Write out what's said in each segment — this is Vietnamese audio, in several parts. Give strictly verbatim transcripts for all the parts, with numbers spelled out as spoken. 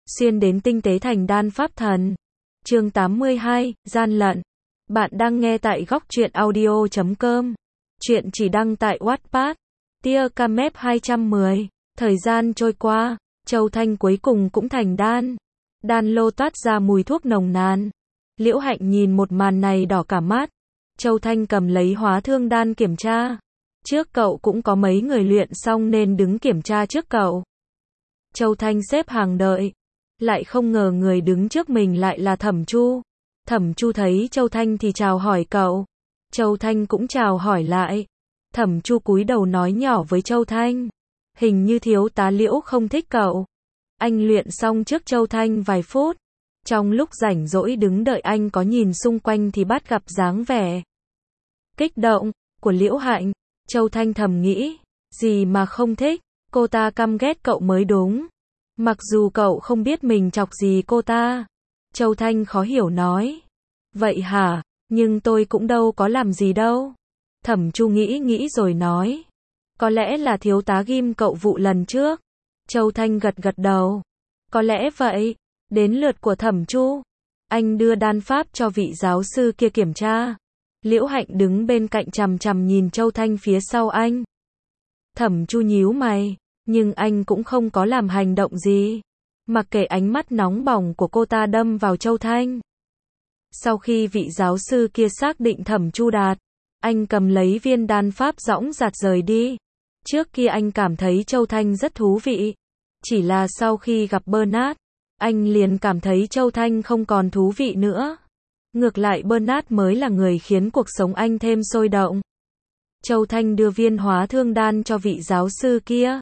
xuyên đến tinh tế thành đan pháp thần. Chương tám mươi hai, gian lận. Bạn đang nghe tại góc truyện audio chấm com. Chuyện chỉ đăng tại Wattpad. Tia Camep hai trăm mười. Thời gian trôi qua, Châu Thanh cuối cùng cũng thành đan. Đan lô toát ra mùi thuốc nồng nàn. Liễu Hạnh nhìn một màn này đỏ cả mắt. Châu Thanh cầm lấy hóa thương đan kiểm tra. Trước cậu cũng có mấy người luyện xong nên đứng kiểm tra trước cậu. Châu Thanh xếp hàng đợi. Lại không ngờ người đứng trước mình lại là Thẩm Chu. Thẩm Chu thấy Châu Thanh thì chào hỏi cậu. Châu Thanh cũng chào hỏi lại. Thẩm Chu cúi đầu nói nhỏ với Châu Thanh. Hình như thiếu tá Liễu không thích cậu. Anh luyện xong trước Châu Thanh vài phút. Trong lúc rảnh rỗi đứng đợi anh có nhìn xung quanh thì bắt gặp dáng vẻ kích động của Liễu Hạnh. Châu Thanh thầm nghĩ, gì mà không thích, cô ta căm ghét cậu mới đúng. Mặc dù cậu không biết mình chọc gì cô ta. Châu Thanh khó hiểu nói. Vậy hả, nhưng tôi cũng đâu có làm gì đâu. Thẩm Chu nghĩ nghĩ rồi nói. Có lẽ là thiếu tá ghim cậu vụ lần trước. Châu Thanh gật gật đầu. Có lẽ vậy. Đến lượt của Thẩm Chu. Anh đưa đan pháp cho vị giáo sư kia kiểm tra. Liễu Hạnh đứng bên cạnh chằm chằm nhìn Châu Thanh phía sau anh. Thẩm Chu nhíu mày, nhưng anh cũng không có làm hành động gì. Mặc kệ ánh mắt nóng bỏng của cô ta đâm vào Châu Thanh. Sau khi vị giáo sư kia xác định Thẩm Chu đạt, anh cầm lấy viên đan pháp dõng dạc rời đi. Trước kia anh cảm thấy Châu Thanh rất thú vị. Chỉ là sau khi gặp Bernard, anh liền cảm thấy Châu Thanh không còn thú vị nữa. Ngược lại Bernard mới là người khiến cuộc sống anh thêm sôi động. Châu Thanh đưa viên hóa thương đan cho vị giáo sư kia.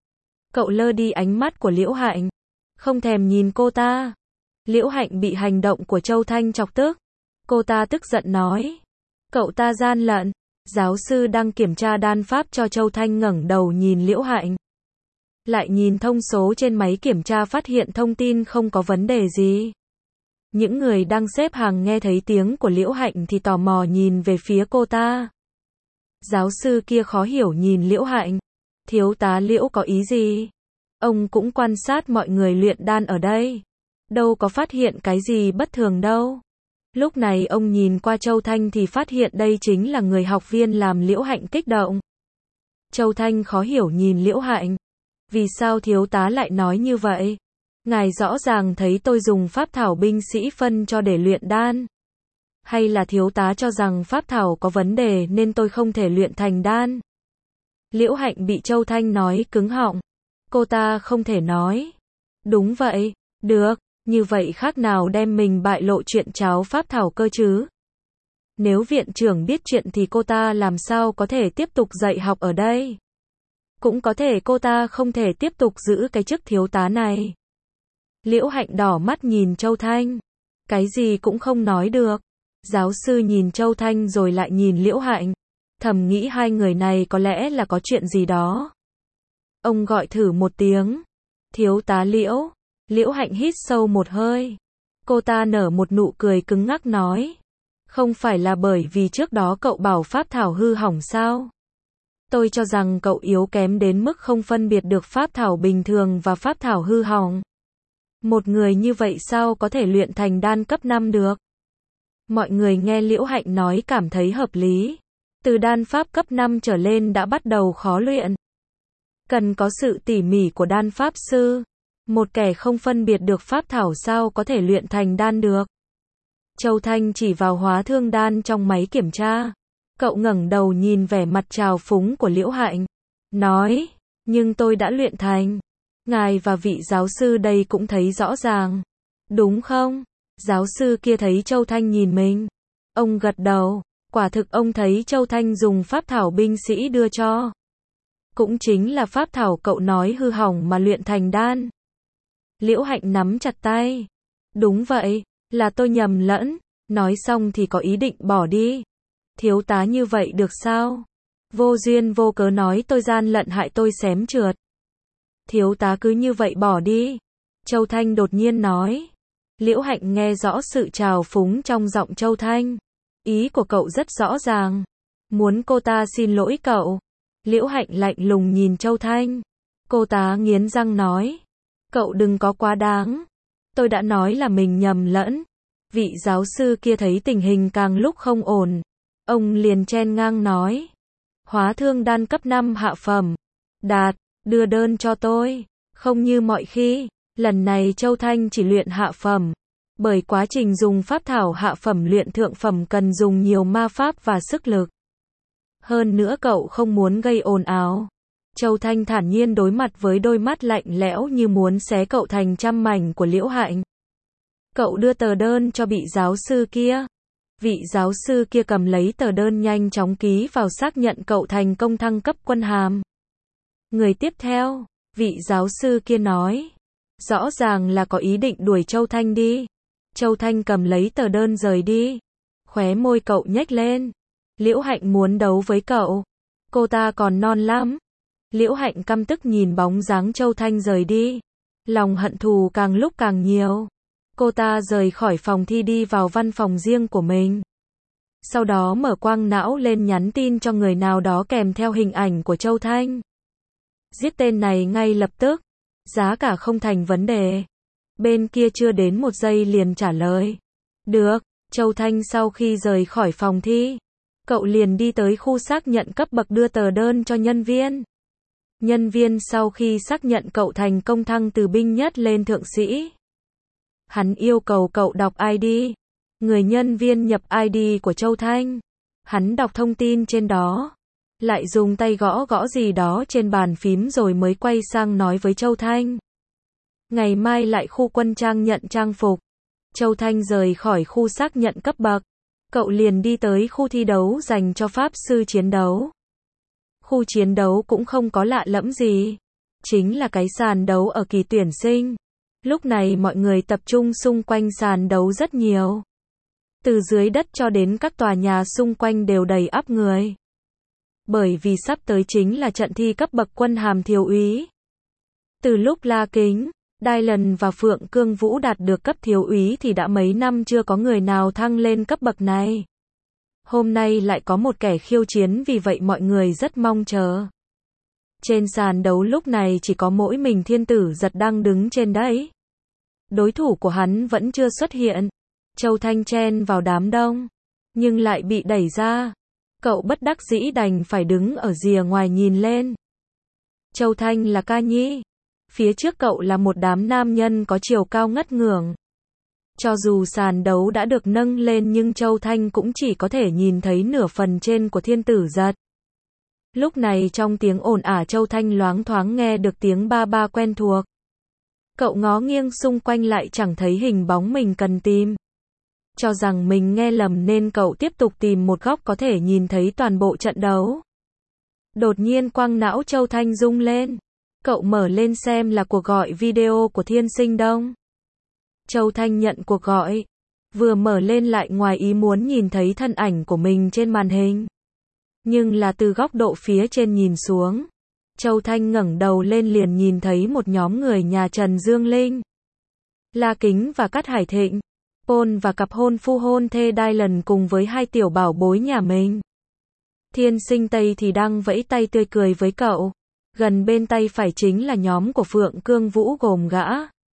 Cậu lơ đi ánh mắt của Liễu Hạnh. Không thèm nhìn cô ta. Liễu Hạnh bị hành động của Châu Thanh chọc tức. Cô ta tức giận nói. Cậu ta gian lận. Giáo sư đang kiểm tra đan pháp cho Châu Thanh ngẩng đầu nhìn Liễu Hạnh. Lại nhìn thông số trên máy kiểm tra phát hiện thông tin không có vấn đề gì. Những người đang xếp hàng nghe thấy tiếng của Liễu Hạnh thì tò mò nhìn về phía cô ta. Giáo sư kia khó hiểu nhìn Liễu Hạnh. Thiếu tá Liễu có ý gì? Ông cũng quan sát mọi người luyện đan ở đây. Đâu có phát hiện cái gì bất thường đâu. Lúc này ông nhìn qua Châu Thanh thì phát hiện đây chính là người học viên làm Liễu Hạnh kích động. Châu Thanh khó hiểu nhìn Liễu Hạnh. Vì sao thiếu tá lại nói như vậy? Ngài rõ ràng thấy tôi dùng pháp thảo binh sĩ phân cho để luyện đan. Hay là thiếu tá cho rằng pháp thảo có vấn đề nên tôi không thể luyện thành đan? Liễu Hạnh bị Châu Thanh nói cứng họng. Cô ta không thể nói. Đúng vậy, được, như vậy khác nào đem mình bại lộ chuyện cháo pháp thảo cơ chứ? Nếu viện trưởng biết chuyện thì cô ta làm sao có thể tiếp tục dạy học ở đây? Cũng có thể cô ta không thể tiếp tục giữ cái chức thiếu tá này. Liễu Hạnh đỏ mắt nhìn Châu Thanh. Cái gì cũng không nói được. Giáo sư nhìn Châu Thanh rồi lại nhìn Liễu Hạnh. Thầm nghĩ hai người này có lẽ là có chuyện gì đó. Ông gọi thử một tiếng. Thiếu tá Liễu. Liễu Hạnh hít sâu một hơi. Cô ta nở một nụ cười cứng ngắc nói. Không phải là bởi vì trước đó cậu bảo pháp thảo hư hỏng sao? Tôi cho rằng cậu yếu kém đến mức không phân biệt được pháp thảo bình thường và pháp thảo hư hỏng. Một người như vậy sao có thể luyện thành đan cấp năm được? Mọi người nghe Liễu Hạnh nói cảm thấy hợp lý. Từ đan pháp cấp năm trở lên đã bắt đầu khó luyện. Cần có sự tỉ mỉ của đan pháp sư. Một kẻ không phân biệt được pháp thảo sao có thể luyện thành đan được? Châu Thanh chỉ vào hóa thương đan trong máy kiểm tra. Cậu ngẩng đầu nhìn vẻ mặt trào phúng của Liễu Hạnh. Nói, nhưng tôi đã luyện thành. Ngài và vị giáo sư đây cũng thấy rõ ràng. Đúng không? Giáo sư kia thấy Châu Thanh nhìn mình. Ông gật đầu. Quả thực ông thấy Châu Thanh dùng pháp thảo binh sĩ đưa cho. Cũng chính là pháp thảo cậu nói hư hỏng mà luyện thành đan. Liễu Hạnh nắm chặt tay. Đúng vậy, là tôi nhầm lẫn. Nói xong thì có ý định bỏ đi. Thiếu tá như vậy được sao? Vô duyên vô cớ nói tôi gian lận hại tôi xém trượt. Thiếu tá cứ như vậy bỏ đi. Châu Thanh đột nhiên nói. Liễu Hạnh nghe rõ sự trào phúng trong giọng Châu Thanh. Ý của cậu rất rõ ràng. Muốn cô ta xin lỗi cậu. Liễu Hạnh lạnh lùng nhìn Châu Thanh. Cô ta nghiến răng nói. Cậu đừng có quá đáng. Tôi đã nói là mình nhầm lẫn. Vị giáo sư kia thấy tình hình càng lúc không ổn. Ông liền chen ngang nói. Hóa thương đan cấp năm hạ phẩm. Đạt, đưa đơn cho tôi. Không như mọi khi, lần này Châu Thanh chỉ luyện hạ phẩm. Bởi quá trình dùng pháp thảo hạ phẩm luyện thượng phẩm cần dùng nhiều ma pháp và sức lực. Hơn nữa cậu không muốn gây ồn ào. Châu Thanh thản nhiên đối mặt với đôi mắt lạnh lẽo như muốn xé cậu thành trăm mảnh của Liễu Hạnh. Cậu đưa tờ đơn cho vị giáo sư kia. Vị giáo sư kia cầm lấy tờ đơn nhanh chóng ký vào xác nhận cậu thành công thăng cấp quân hàm. Người tiếp theo, vị giáo sư kia nói. Rõ ràng là có ý định đuổi Châu Thanh đi. Châu Thanh cầm lấy tờ đơn rời đi. Khóe môi cậu nhếch lên. Liễu Hạnh muốn đấu với cậu. Cô ta còn non lắm. Liễu Hạnh căm tức nhìn bóng dáng Châu Thanh rời đi. Lòng hận thù càng lúc càng nhiều. Cô ta rời khỏi phòng thi đi vào văn phòng riêng của mình. Sau đó mở quang não lên nhắn tin cho người nào đó kèm theo hình ảnh của Châu Thanh. Giết tên này ngay lập tức. Giá cả không thành vấn đề. Bên kia chưa đến một giây liền trả lời. Được, Châu Thanh sau khi rời khỏi phòng thi. Cậu liền đi tới khu xác nhận cấp bậc đưa tờ đơn cho nhân viên. Nhân viên sau khi xác nhận cậu thành công thăng từ binh nhất lên thượng sĩ. Hắn yêu cầu cậu đọc i đê. Người nhân viên nhập i đê của Châu Thanh. Hắn đọc thông tin trên đó. Lại dùng tay gõ gõ gì đó trên bàn phím rồi mới quay sang nói với Châu Thanh. Ngày mai lại khu quân trang nhận trang phục. Châu Thanh rời khỏi khu xác nhận cấp bậc. Cậu liền đi tới khu thi đấu dành cho pháp sư chiến đấu. Khu chiến đấu cũng không có lạ lẫm gì. Chính là cái sàn đấu ở kỳ tuyển sinh. Lúc này mọi người tập trung xung quanh sàn đấu rất nhiều. Từ dưới đất cho đến các tòa nhà xung quanh đều đầy ắp người. Bởi vì sắp tới chính là trận thi cấp bậc quân hàm thiếu úy. Từ lúc La Kính, Dylan và Phượng Cương Vũ đạt được cấp thiếu úy thì đã mấy năm chưa có người nào thăng lên cấp bậc này. Hôm nay lại có một kẻ khiêu chiến, vì vậy mọi người rất mong chờ. Trên sàn đấu lúc này chỉ có mỗi mình Thiên Tử Giật đang đứng trên đấy. Đối thủ của hắn vẫn chưa xuất hiện. Châu Thanh chen vào đám đông, nhưng lại bị đẩy ra. Cậu bất đắc dĩ đành phải đứng ở rìa ngoài nhìn lên. Châu Thanh là ca nhi. Phía trước cậu là một đám nam nhân có chiều cao ngất ngưởng. Cho dù sàn đấu đã được nâng lên nhưng Châu Thanh cũng chỉ có thể nhìn thấy nửa phần trên của Thiên Tử Giật. Lúc này trong tiếng ồn ả Châu Thanh loáng thoáng nghe được tiếng ba ba quen thuộc. Cậu ngó nghiêng xung quanh lại chẳng thấy hình bóng mình cần tìm. Cho rằng mình nghe lầm nên cậu tiếp tục tìm một góc có thể nhìn thấy toàn bộ trận đấu. Đột nhiên quang não Châu Thanh rung lên. Cậu mở lên xem là cuộc gọi video của Thiên Sinh Đông. Châu Thanh nhận cuộc gọi. Vừa mở lên lại ngoài ý muốn nhìn thấy thân ảnh của mình trên màn hình. Nhưng là từ góc độ phía trên nhìn xuống. Châu Thanh ngẩng đầu lên liền nhìn thấy một nhóm người nhà Trần Dương Linh, La Kính và Cát Hải Thịnh, Paul và cặp hôn phu hôn thê Dylan cùng với hai tiểu bảo bối nhà mình. Thiên Sinh Tây thì đang vẫy tay tươi cười với cậu. Gần bên tay phải chính là nhóm của Phượng Cương Vũ gồm gã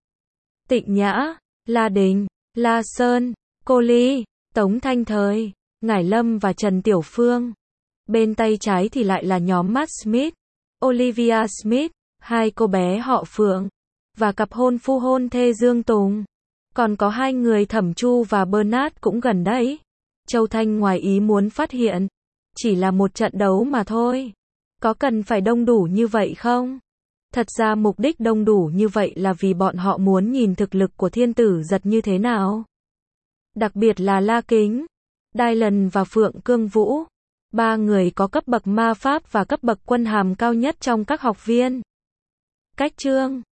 Tịnh Nhã, La Đình, La Sơn, Cô Ly, Tống Thanh Thời, Ngải Lâm và Trần Tiểu Phương. Bên tay trái thì lại là nhóm Matt Smith, Olivia Smith, hai cô bé họ Phượng, và cặp hôn phu hôn thê Dương Tùng. Còn có hai người Thẩm Chu và Bernard cũng gần đấy. Châu Thanh ngoài ý muốn phát hiện, chỉ là một trận đấu mà thôi. Có cần phải đông đủ như vậy không? Thật ra mục đích đông đủ như vậy là vì bọn họ muốn nhìn thực lực của Thiên Tử Giật như thế nào. Đặc biệt là La Kính, Dylan và Phượng Cương Vũ. Ba người có cấp bậc ma pháp và cấp bậc quân hàm cao nhất trong các học viên. Cách chương